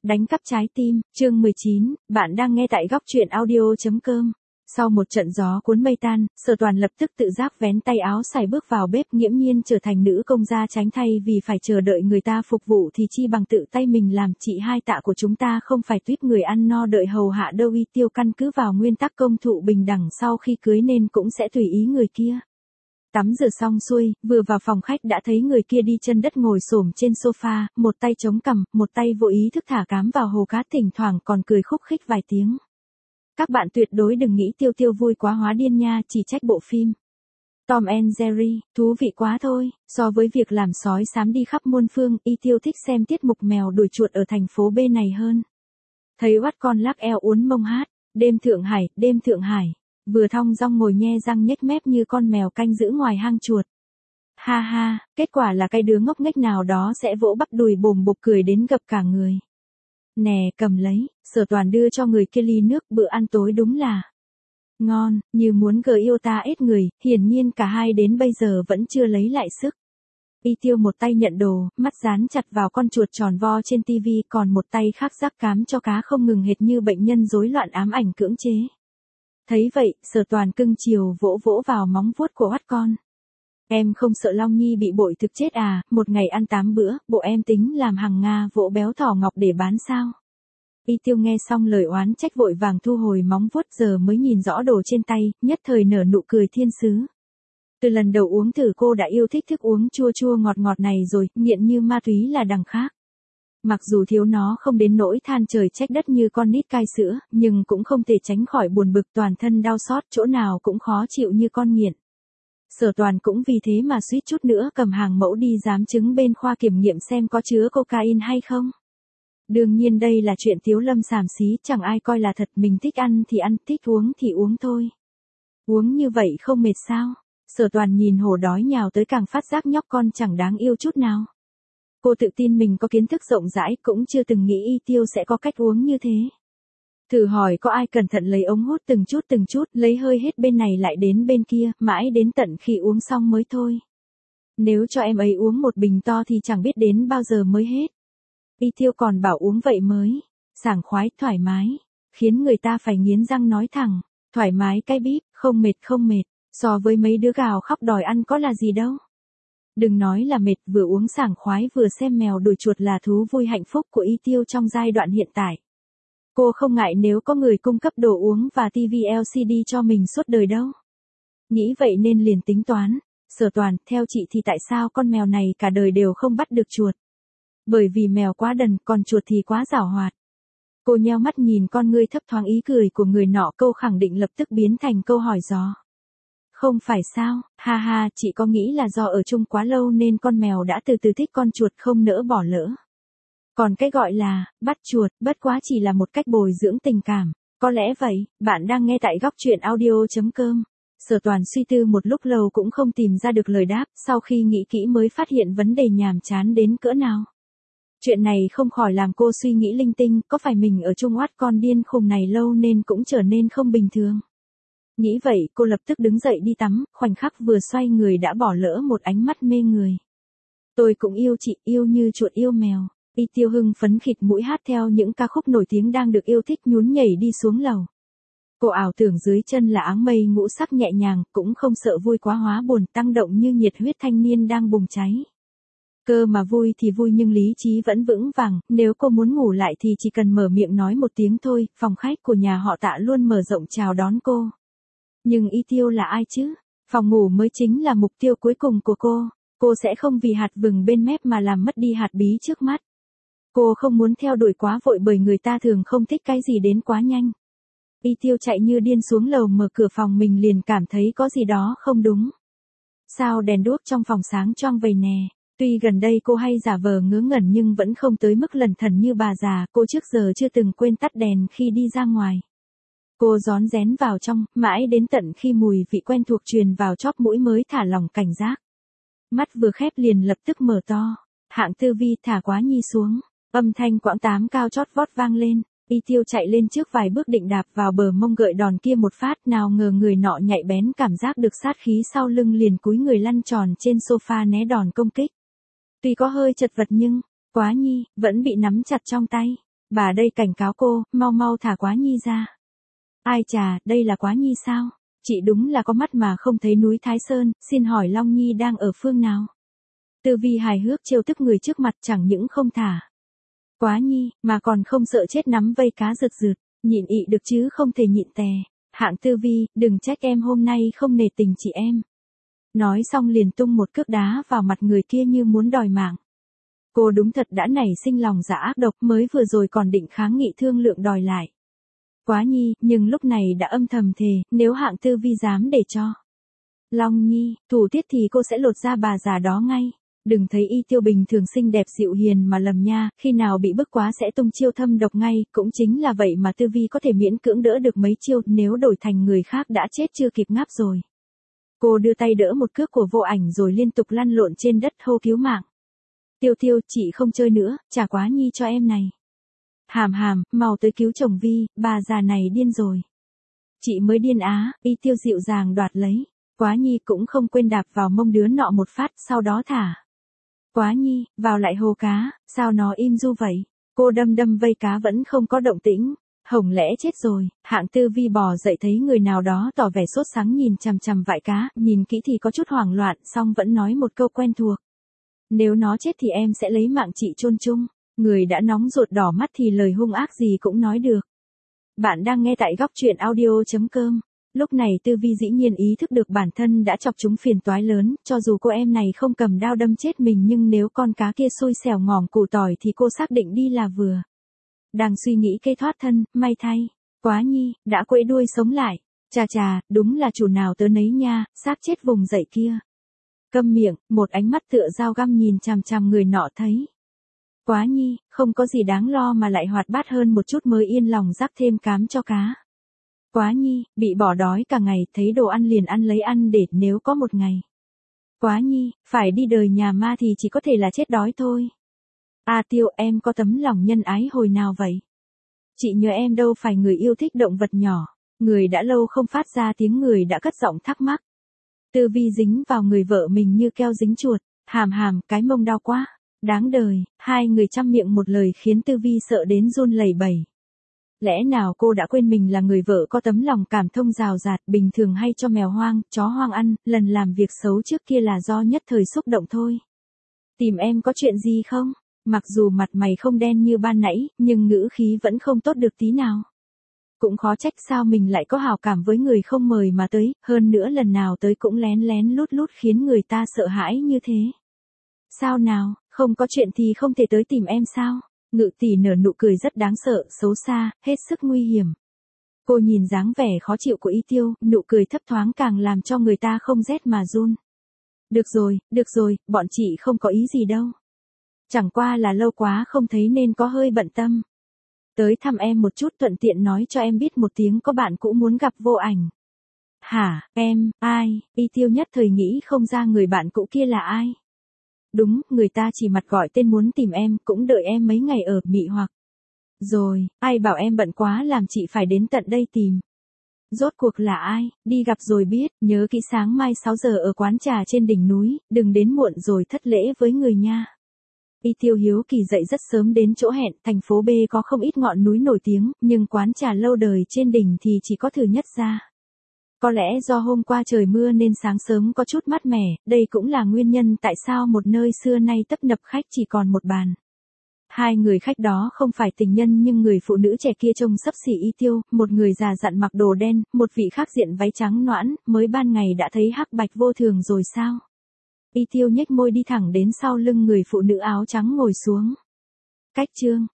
Đánh cắp trái tim, chương 19, bạn đang nghe tại góc truyện audio.com. Sau một trận gió cuốn mây tan, Sở Toàn lập tức tự giác vén tay áo xài bước vào bếp, nghiễm nhiên trở thành nữ công gia tránh thay vì phải chờ đợi người ta phục vụ thì chi bằng tự tay mình làm. Chị hai Tạ của chúng ta không phải tuýp người ăn no đợi hầu hạ đâu. Y Tiêu căn cứ vào nguyên tắc công thụ bình đẳng sau khi cưới nên cũng sẽ tùy ý người kia. Tắm rửa xong xuôi, vừa vào phòng khách đã thấy người kia đi chân đất ngồi xổm trên sofa, một tay chống cằm, một tay vô ý thức thả cám vào hồ cá, thỉnh thoảng còn cười khúc khích vài tiếng. Các bạn tuyệt đối đừng nghĩ Tiêu Tiêu vui quá hóa điên nha, chỉ trách bộ phim Tom and Jerry, thú vị quá thôi. So với việc làm sói xám đi khắp muôn phương, Y Tiêu thích xem tiết mục mèo đuổi chuột ở thành phố B này hơn. Thấy oát con lắc eo uốn mông hát, đêm Thượng Hải, đêm Thượng Hải. Vừa thong dong ngồi nhe răng nhếch mép như con mèo canh giữ ngoài hang chuột. Ha ha, kết quả là cái đứa ngốc nghếch nào đó sẽ vỗ bắp đùi bồm bộp cười đến gập cả người. Nè, cầm lấy. Sở Toàn đưa cho người kia ly nước. Bữa ăn tối đúng là ngon, như muốn gờ yêu ta ít người. Hiển nhiên cả hai đến bây giờ vẫn chưa lấy lại sức. Y Tiêu một tay nhận đồ, mắt dán chặt vào con chuột tròn vo trên tivi, còn một tay khác rắc cám cho cá không ngừng hệt như bệnh nhân rối loạn ám ảnh cưỡng chế. Thấy vậy, Sở Toàn cưng chiều vỗ vỗ vào móng vuốt của oát con. Em không sợ Long Nhi bị bội thực chết à, một ngày ăn 8 bữa, bộ em tính làm hàng Nga vỗ béo thỏ ngọc để bán sao? Y Tiêu nghe xong lời oán trách vội vàng thu hồi móng vuốt, giờ mới nhìn rõ đồ trên tay, nhất thời nở nụ cười thiên sứ. Từ lần đầu uống thử cô đã yêu thích thức uống chua chua ngọt ngọt này rồi, nghiện như ma túy là đằng khác. Mặc dù thiếu nó không đến nỗi than trời trách đất như con nít cai sữa, nhưng cũng không thể tránh khỏi buồn bực, toàn thân đau xót, chỗ nào cũng khó chịu như con nghiện. Sở Toàn cũng vì thế mà suýt chút nữa cầm hàng mẫu đi giám chứng bên khoa kiểm nghiệm xem có chứa cocaine hay không. Đương nhiên đây là chuyện tiếu lâm xàm xí, chẳng ai coi là thật, mình thích ăn thì ăn, thích uống thì uống thôi. Uống như vậy không mệt sao? Sở Toàn nhìn hổ đói nhào tới càng phát giác nhóc con chẳng đáng yêu chút nào. Cô tự tin mình có kiến thức rộng rãi, cũng chưa từng nghĩ Y Tiêu sẽ có cách uống như thế. Thử hỏi có ai cẩn thận lấy ống hút từng chút, lấy hơi hết bên này lại đến bên kia, mãi đến tận khi uống xong mới thôi. Nếu cho em ấy uống một bình to thì chẳng biết đến bao giờ mới hết. Y Tiêu còn bảo uống vậy mới sảng khoái, thoải mái, khiến người ta phải nghiến răng nói thẳng, thoải mái cái bíp, không mệt, so với mấy đứa gào khóc đòi ăn có là gì đâu. Đừng nói là mệt, vừa uống sảng khoái vừa xem mèo đuổi chuột là thú vui hạnh phúc của Y Tiêu trong giai đoạn hiện tại. Cô không ngại nếu có người cung cấp đồ uống và TV LCD cho mình suốt đời đâu. Nghĩ vậy nên liền tính toán. Sở Toàn, theo chị thì tại sao con mèo này cả đời đều không bắt được chuột? Bởi vì mèo quá đần, còn chuột thì quá giảo hoạt. Cô nheo mắt nhìn con ngươi thấp thoáng ý cười của người nọ, câu khẳng định lập tức biến thành câu hỏi gió. Không phải sao, ha ha, chị có nghĩ là do ở chung quá lâu nên con mèo đã từ từ thích con chuột không nỡ bỏ lỡ. Còn cái gọi là bắt chuột, bất quá chỉ là một cách bồi dưỡng tình cảm. Có lẽ vậy. Bạn đang nghe tại góc truyện audio.com. Sở Toàn suy tư một lúc lâu cũng không tìm ra được lời đáp, sau khi nghĩ kỹ mới phát hiện vấn đề nhàm chán đến cỡ nào. Chuyện này không khỏi làm cô suy nghĩ linh tinh, có phải mình ở chung oát con điên khùng này lâu nên cũng trở nên không bình thường. Nghĩ vậy, cô lập tức đứng dậy đi tắm, khoảnh khắc vừa xoay người đã bỏ lỡ một ánh mắt mê người. Tôi cũng yêu chị, yêu như chuột yêu mèo. Y Tiêu hưng phấn khịt mũi hát theo những ca khúc nổi tiếng đang được yêu thích, nhún nhảy đi xuống lầu. Cô ảo tưởng dưới chân là áng mây ngũ sắc nhẹ nhàng, cũng không sợ vui quá hóa buồn, tăng động như nhiệt huyết thanh niên đang bùng cháy. Cơ mà vui thì vui nhưng lý trí vẫn vững vàng, nếu cô muốn ngủ lại thì chỉ cần mở miệng nói một tiếng thôi, phòng khách của nhà họ Tạ luôn mở rộng chào đón cô. Nhưng Y Tiêu là ai chứ? Phòng ngủ mới chính là mục tiêu cuối cùng của cô sẽ không vì hạt vừng bên mép mà làm mất đi hạt bí trước mắt. Cô không muốn theo đuổi quá vội bởi người ta thường không thích cái gì đến quá nhanh. Y Tiêu chạy như điên xuống lầu, mở cửa phòng mình liền cảm thấy có gì đó không đúng. Sao đèn đuốc trong phòng sáng choang vậy nè? Tuy gần đây cô hay giả vờ ngớ ngẩn nhưng vẫn không tới mức lẩn thẩn như bà già, cô trước giờ chưa từng quên tắt đèn khi đi ra ngoài. Cô rón rén vào trong, mãi đến tận khi mùi vị quen thuộc truyền vào chóp mũi mới thả lỏng cảnh giác. Mắt vừa khép liền lập tức mở to. Hạng Tư Vi, thả Quá Nhi xuống. Âm thanh quãng 8 cao chót vót vang lên. Y Tiêu chạy lên trước vài bước định đạp vào bờ mông gợi đòn kia một phát, nào ngờ người nọ nhạy bén cảm giác được sát khí sau lưng liền cúi người lăn tròn trên sofa né đòn công kích. Tuy có hơi chật vật nhưng, Quá Nhi vẫn bị nắm chặt trong tay. Bà đây cảnh cáo cô, mau mau thả Quá Nhi ra. Ai chà, đây là Quá Nhi sao? Chị đúng là có mắt mà không thấy núi Thái Sơn, xin hỏi Long Nhi đang ở phương nào? Tư Vi hài hước trêu tức người trước mặt chẳng những không thả Quá Nhi, mà còn không sợ chết nắm vây cá rượt rượt, nhịn ị được chứ không thể nhịn tè. Hạng Tư Vi, đừng trách em hôm nay không nể tình chị em. Nói xong liền tung một cước đá vào mặt người kia như muốn đòi mạng. Cô đúng thật đã nảy sinh lòng dạ ác độc, mới vừa rồi còn định kháng nghị thương lượng đòi lại Quá Nhi, nhưng lúc này đã âm thầm thề, nếu Hạng Tư Vi dám để cho Long Nhi thủ tiết thì cô sẽ lột da bà già đó ngay. Đừng thấy Y Tiêu bình thường xinh đẹp dịu hiền mà lầm nha, khi nào bị bức quá sẽ tung chiêu thâm độc ngay, cũng chính là vậy mà Tư Vi có thể miễn cưỡng đỡ được mấy chiêu, nếu đổi thành người khác đã chết chưa kịp ngáp rồi. Cô đưa tay đỡ một cước của Vô Ảnh rồi liên tục lăn lộn trên đất hô cứu mạng. Tiêu Tiêu, chị không chơi nữa, trả Quá Nhi cho em này. Hàm Hàm, mau tới cứu chồng Vi, bà già này điên rồi. Chị mới điên á, Y Tiêu dịu dàng đoạt lấy. Quá Nhi cũng không quên đạp vào mông đứa nọ một phát, sau đó thả Quá Nhi vào lại hồ cá, sao nó im ru vậy? Cô đâm vây cá vẫn không có động tĩnh. Hổng lẽ chết rồi? Hạng Tư Vi bò dậy thấy người nào đó tỏ vẻ sốt sắng nhìn chằm chằm vại cá, nhìn kỹ thì có chút hoảng loạn, song vẫn nói một câu quen thuộc. Nếu nó chết thì em sẽ lấy mạng chị chôn chung. Người đã nóng ruột đỏ mắt thì lời hung ác gì cũng nói được. Bạn đang nghe tại góc truyện audio.com. Lúc này Tư Vi dĩ nhiên ý thức được bản thân đã chọc chúng phiền toái lớn, cho dù cô em này không cầm đao đâm chết mình nhưng nếu con cá kia xui xẻo ngỏm củ tỏi thì cô xác định đi là vừa. Đang suy nghĩ cây thoát thân, may thay, Quá Nhi đã quẫy đuôi sống lại. Chà chà, đúng là chủ nào tớ nấy nha, xác chết vùng dậy kia. Câm miệng, một ánh mắt tựa dao găm nhìn chằm chằm người nọ thấy. Quá Nhi, không có gì đáng lo mà lại hoạt bát hơn một chút mới yên lòng rắc thêm cám cho cá. Quá Nhi, bị bỏ đói cả ngày, thấy đồ ăn liền ăn lấy ăn để nếu có một ngày. Quá Nhi, phải đi đời nhà ma thì chỉ có thể là chết đói thôi. A Tiêu, em có tấm lòng nhân ái hồi nào vậy? Chị nhớ em đâu phải người yêu thích động vật nhỏ. Người đã lâu không phát ra tiếng người đã cất giọng thắc mắc. Tư Vi dính vào người vợ mình như keo dính chuột. Hàm Hàm, cái mông đau quá. Đáng đời, hai người chăm miệng một lời khiến Tư Vi sợ đến run lẩy bẩy. Lẽ nào cô đã quên mình là người vợ có tấm lòng cảm thông rào rạt, bình thường hay cho mèo hoang, chó hoang ăn, lần làm việc xấu trước kia là do nhất thời xúc động thôi. Tìm em có chuyện gì không? Mặc dù mặt mày không đen như ban nãy, nhưng ngữ khí vẫn không tốt được tí nào. Cũng khó trách sao mình lại có hảo cảm với người không mời mà tới, hơn nữa lần nào tới cũng lén lén lút lút khiến người ta sợ hãi như thế. Sao nào, không có chuyện thì không thể tới tìm em sao? Ngự tỷ nở nụ cười rất đáng sợ, xấu xa, hết sức nguy hiểm. Cô nhìn dáng vẻ khó chịu của Y Tiêu, nụ cười thấp thoáng càng làm cho người ta không rét mà run. Được rồi, bọn chị không có ý gì đâu. Chẳng qua là lâu quá không thấy nên có hơi bận tâm. Tới thăm em một chút thuận tiện nói cho em biết một tiếng có bạn cũ muốn gặp Vô Ảnh. Hả, em, ai? Y Tiêu nhất thời nghĩ không ra người bạn cũ kia là ai. Đúng, người ta chỉ mặt gọi tên muốn tìm em, cũng đợi em mấy ngày ở mị hoặc. Rồi, ai bảo em bận quá làm chị phải đến tận đây tìm. Rốt cuộc là ai, đi gặp rồi biết, nhớ kỹ sáng mai 6 giờ ở quán trà trên đỉnh núi, đừng đến muộn rồi thất lễ với người nha. Y Tiêu hiếu kỳ dậy rất sớm đến chỗ hẹn, thành phố B có không ít ngọn núi nổi tiếng, nhưng quán trà lâu đời trên đỉnh thì chỉ có Thử Nhất ra. Có lẽ do hôm qua trời mưa nên sáng sớm có chút mát mẻ, đây cũng là nguyên nhân tại sao một nơi xưa nay tấp nập khách chỉ còn một bàn. Hai người khách đó không phải tình nhân nhưng người phụ nữ trẻ kia trông xấp xỉ Y Tiêu, một người già dặn mặc đồ đen, một vị khác diện váy trắng noãn, mới ban ngày đã thấy hắc bạch vô thường rồi sao? Y Tiêu nhếch môi đi thẳng đến sau lưng người phụ nữ áo trắng ngồi xuống. Cách chương